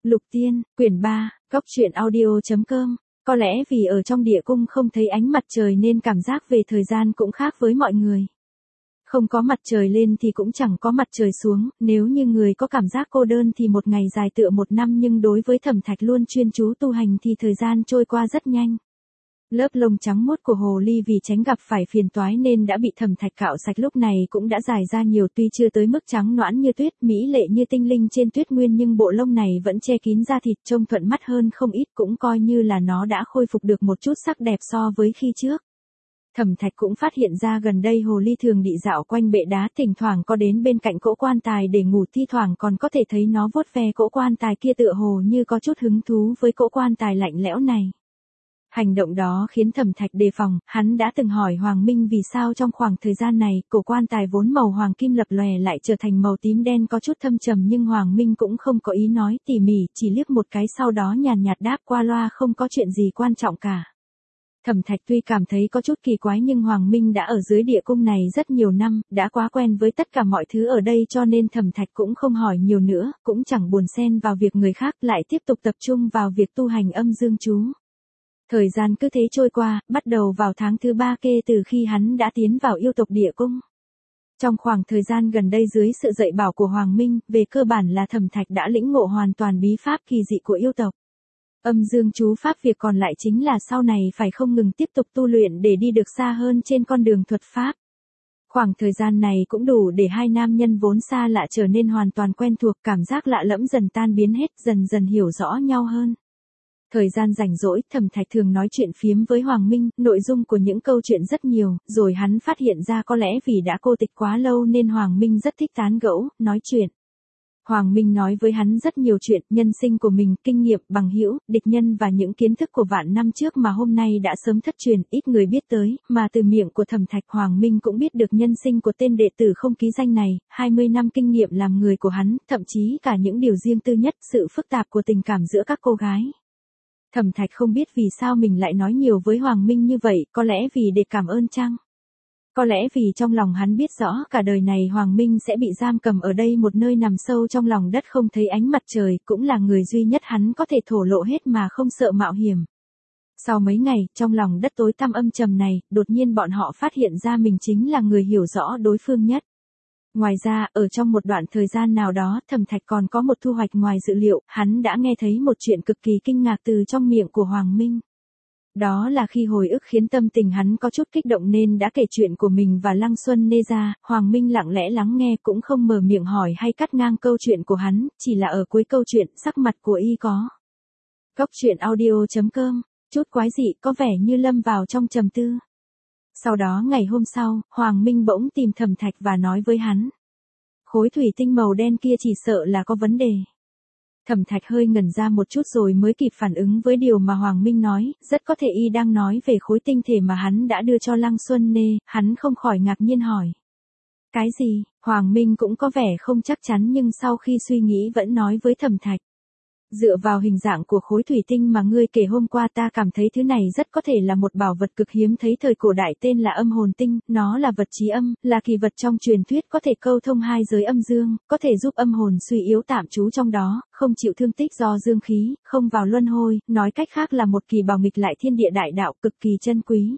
Lục Tiên, quyển 3, góc truyện audio.com. Có lẽ vì ở trong địa cung không thấy ánh mặt trời nên cảm giác về thời gian cũng khác với mọi người. Không có mặt trời lên thì cũng chẳng có mặt trời xuống, nếu như người có cảm giác cô đơn thì một ngày dài tựa một năm, nhưng đối với Thẩm Thạch luôn chuyên chú tu hành thì thời gian trôi qua rất nhanh. Lớp lông trắng muốt của hồ ly vì tránh gặp phải phiền toái nên đã bị Thẩm Thạch cạo sạch, lúc này cũng đã dài ra nhiều, tuy chưa tới mức trắng nõn như tuyết, mỹ lệ như tinh linh trên tuyết nguyên, nhưng bộ lông này vẫn che kín da thịt, trông thuận mắt hơn không ít, cũng coi như là nó đã khôi phục được một chút sắc đẹp so với khi trước. Thẩm Thạch cũng phát hiện ra gần đây hồ ly thường đi dạo quanh bệ đá, thỉnh thoảng có đến bên cạnh cỗ quan tài để ngủ, thi thoảng còn có thể thấy nó vuốt ve cỗ quan tài kia, tựa hồ như có chút hứng thú với cỗ quan tài lạnh lẽo này. Hành động đó khiến Thẩm Thạch đề phòng, hắn đã từng hỏi Hoàng Minh vì sao trong khoảng thời gian này, cổ quan tài vốn màu hoàng kim lập lòe lại trở thành màu tím đen có chút thâm trầm, nhưng Hoàng Minh cũng không có ý nói tỉ mỉ, chỉ liếc một cái sau đó nhàn nhạt đáp qua loa không có chuyện gì quan trọng cả. Thẩm Thạch tuy cảm thấy có chút kỳ quái, nhưng Hoàng Minh đã ở dưới địa cung này rất nhiều năm, đã quá quen với tất cả mọi thứ ở đây, cho nên Thẩm Thạch cũng không hỏi nhiều nữa, cũng chẳng buồn xen vào việc người khác, lại tiếp tục tập trung vào việc tu hành âm dương chú. Thời gian cứ thế trôi qua, bắt đầu vào tháng thứ 3 kể từ khi hắn đã tiến vào yêu tộc địa cung. Trong khoảng thời gian gần đây dưới sự dạy bảo của Hoàng Minh, về cơ bản là Thẩm Thạch đã lĩnh ngộ hoàn toàn bí pháp kỳ dị của yêu tộc. Âm dương chú pháp, việc còn lại chính là sau này phải không ngừng tiếp tục tu luyện để đi được xa hơn trên con đường thuật pháp. Khoảng thời gian này cũng đủ để hai nam nhân vốn xa lạ trở nên hoàn toàn quen thuộc, cảm giác lạ lẫm dần tan biến hết, dần dần hiểu rõ nhau hơn. Thời gian rảnh rỗi, Thẩm Thạch thường nói chuyện phiếm với Hoàng Minh, nội dung của những câu chuyện rất nhiều, rồi hắn phát hiện ra có lẽ vì đã cô tịch quá lâu nên Hoàng Minh rất thích tán gẫu, nói chuyện. Hoàng Minh nói với hắn rất nhiều chuyện, nhân sinh của mình, kinh nghiệm, bằng hữu, địch nhân và những kiến thức của vạn năm trước mà hôm nay đã sớm thất truyền, ít người biết tới, mà từ miệng của Thẩm Thạch Hoàng Minh cũng biết được nhân sinh của tên đệ tử không ký danh này, 20 năm kinh nghiệm làm người của hắn, thậm chí cả những điều riêng tư nhất, sự phức tạp của tình cảm giữa các cô gái. Thẩm Thạch không biết vì sao mình lại nói nhiều với Hoàng Minh như vậy, có lẽ vì để cảm ơn chăng? Có lẽ vì trong lòng hắn biết rõ cả đời này Hoàng Minh sẽ bị giam cầm ở đây, một nơi nằm sâu trong lòng đất không thấy ánh mặt trời, cũng là người duy nhất hắn có thể thổ lộ hết mà không sợ mạo hiểm. Sau mấy ngày, trong lòng đất tối tăm âm trầm này, đột nhiên bọn họ phát hiện ra mình chính là người hiểu rõ đối phương nhất. Ngoài ra, ở trong một đoạn thời gian nào đó, Thẩm Thạch còn có một thu hoạch ngoài dự liệu, hắn đã nghe thấy một chuyện cực kỳ kinh ngạc từ trong miệng của Hoàng Minh. Đó là khi hồi ức khiến tâm tình hắn có chút kích động nên đã kể chuyện của mình và Lăng Xuân Nê ra, Hoàng Minh lặng lẽ lắng nghe, cũng không mở miệng hỏi hay cắt ngang câu chuyện của hắn, chỉ là ở cuối câu chuyện, sắc mặt của y có. Góc truyện audio.com, chút quái dị, có vẻ như lâm vào trong trầm tư. Sau đó ngày hôm sau, Hoàng Minh bỗng tìm Thẩm Thạch và nói với hắn. Khối thủy tinh màu đen kia chỉ sợ là có vấn đề. Thẩm Thạch hơi ngẩn ra một chút rồi mới kịp phản ứng với điều mà Hoàng Minh nói, rất có thể y đang nói về khối tinh thể mà hắn đã đưa cho Lăng Xuân Nê, hắn không khỏi ngạc nhiên hỏi. Cái gì? Hoàng Minh cũng có vẻ không chắc chắn, nhưng sau khi suy nghĩ vẫn nói với Thẩm Thạch. Dựa vào hình dạng của khối thủy tinh mà ngươi kể hôm qua, ta cảm thấy thứ này rất có thể là một bảo vật cực hiếm thấy thời cổ đại, tên là âm hồn tinh, nó là vật trí âm, là kỳ vật trong truyền thuyết có thể câu thông hai giới âm dương, có thể giúp âm hồn suy yếu tạm trú trong đó, không chịu thương tích do dương khí, không vào luân hồi, nói cách khác là một kỳ bảo nghịch lại thiên địa đại đạo, cực kỳ chân quý.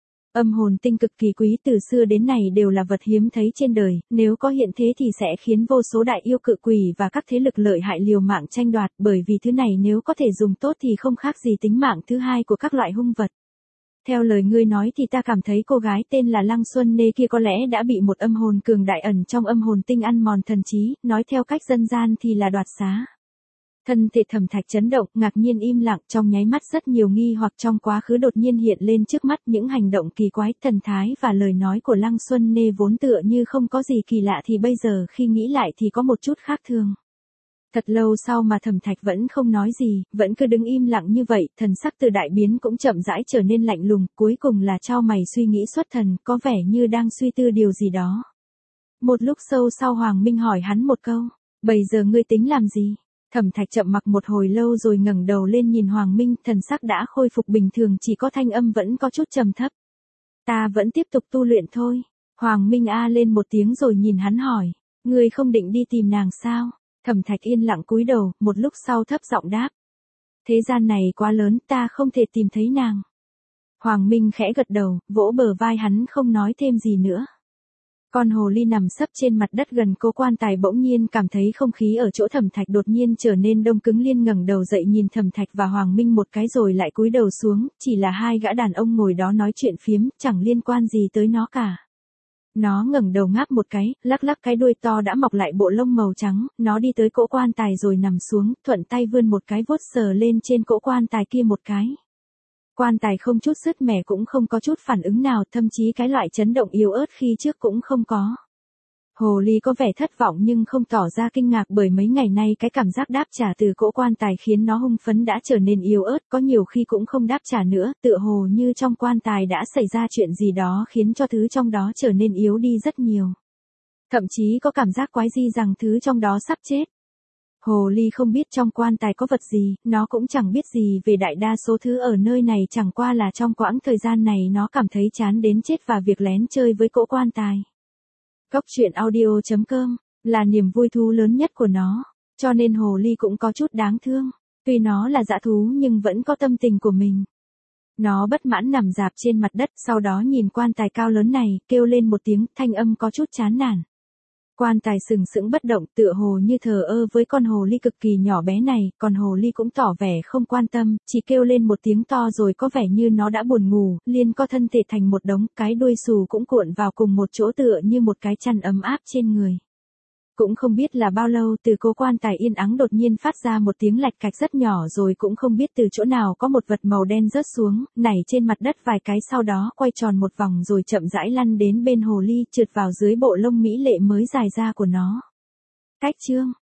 Âm hồn tinh cực kỳ quý, từ xưa đến nay đều là vật hiếm thấy trên đời, nếu có hiện thế thì sẽ khiến vô số đại yêu, cự quỷ và các thế lực lợi hại liều mạng tranh đoạt, bởi vì thứ này nếu có thể dùng tốt thì không khác gì tính mạng thứ hai của các loại hung vật. Theo lời ngươi nói thì ta cảm thấy cô gái tên là Lăng Xuân Nê kia có lẽ đã bị một âm hồn cường đại ẩn trong âm hồn tinh ăn mòn thần trí, nói theo cách dân gian thì là đoạt xá. Thân thể Thẩm Thạch chấn động, ngạc nhiên im lặng, trong nháy mắt rất nhiều nghi hoặc trong quá khứ đột nhiên hiện lên trước mắt, những hành động kỳ quái, thần thái và lời nói của Lăng Xuân Nê vốn tựa như không có gì kỳ lạ thì bây giờ khi nghĩ lại thì có một chút khác thường. Thật lâu sau mà Thẩm Thạch vẫn không nói gì, vẫn cứ đứng im lặng như vậy, thần sắc từ đại biến cũng chậm rãi trở nên lạnh lùng, cuối cùng là chau mày suy nghĩ xuất thần, có vẻ như đang suy tư điều gì đó. Một lúc sâu sau Hoàng Minh hỏi hắn một câu, bây giờ ngươi tính làm gì? Thẩm Thạch chậm mặc một hồi lâu rồi ngẩng đầu lên nhìn Hoàng Minh, thần sắc đã khôi phục bình thường, chỉ có thanh âm vẫn có chút trầm thấp. Ta vẫn tiếp tục tu luyện thôi. Hoàng Minh a lên một tiếng rồi nhìn hắn hỏi, ngươi không định đi tìm nàng sao? Thẩm Thạch yên lặng cúi đầu, một lúc sau thấp giọng đáp. Thế gian này quá lớn, ta không thể tìm thấy nàng. Hoàng Minh khẽ gật đầu, vỗ bờ vai hắn không nói thêm gì nữa. Con hồ ly nằm sấp trên mặt đất gần cố quan tài bỗng nhiên cảm thấy không khí ở chỗ Thẩm Thạch đột nhiên trở nên đông cứng, liền ngẩng đầu dậy nhìn Thẩm Thạch và Hoàng Minh một cái rồi lại cúi đầu xuống, chỉ là hai gã đàn ông ngồi đó nói chuyện phiếm, chẳng liên quan gì tới nó cả. Nó ngẩng đầu ngáp một cái, lắc lắc cái đuôi to đã mọc lại bộ lông màu trắng, nó đi tới cỗ quan tài rồi nằm xuống, thuận tay vươn một cái vuốt sờ lên trên cỗ quan tài kia một cái. Quan tài không chút sứt mẻ cũng không có chút phản ứng nào, thậm chí cái loại chấn động yếu ớt khi trước cũng không có. Hồ ly có vẻ thất vọng nhưng không tỏ ra kinh ngạc, bởi mấy ngày nay cái cảm giác đáp trả từ cỗ quan tài khiến nó hưng phấn đã trở nên yếu ớt, có nhiều khi cũng không đáp trả nữa, tựa hồ như trong quan tài đã xảy ra chuyện gì đó khiến cho thứ trong đó trở nên yếu đi rất nhiều. Thậm chí có cảm giác quái dị rằng thứ trong đó sắp chết. Hồ ly không biết trong quan tài có vật gì, nó cũng chẳng biết gì về đại đa số thứ ở nơi này, chẳng qua là trong quãng thời gian này nó cảm thấy chán đến chết và việc lén chơi với cỗ quan tài. Cốc truyện audio.com là niềm vui thú lớn nhất của nó, cho nên hồ ly cũng có chút đáng thương. Tuy nó là dã thú nhưng vẫn có tâm tình của mình. Nó bất mãn nằm rạp trên mặt đất, sau đó nhìn quan tài cao lớn này, kêu lên một tiếng, thanh âm có chút chán nản. Quan tài sừng sững bất động, tựa hồ như thờ ơ với con hồ ly cực kỳ nhỏ bé này, còn hồ ly cũng tỏ vẻ không quan tâm, chỉ kêu lên một tiếng to rồi có vẻ như nó đã buồn ngủ, liền co thân thể thành một đống, cái đuôi xù cũng cuộn vào cùng một chỗ tựa như một cái chăn ấm áp trên người. Cũng không biết là bao lâu, từ cố quan tài yên ắng đột nhiên phát ra một tiếng lạch cạch rất nhỏ, rồi cũng không biết từ chỗ nào có một vật màu đen rớt xuống, nảy trên mặt đất vài cái, sau đó quay tròn một vòng rồi chậm rãi lăn đến bên hồ ly, trượt vào dưới bộ lông mỹ lệ mới dài ra của nó. Cách chương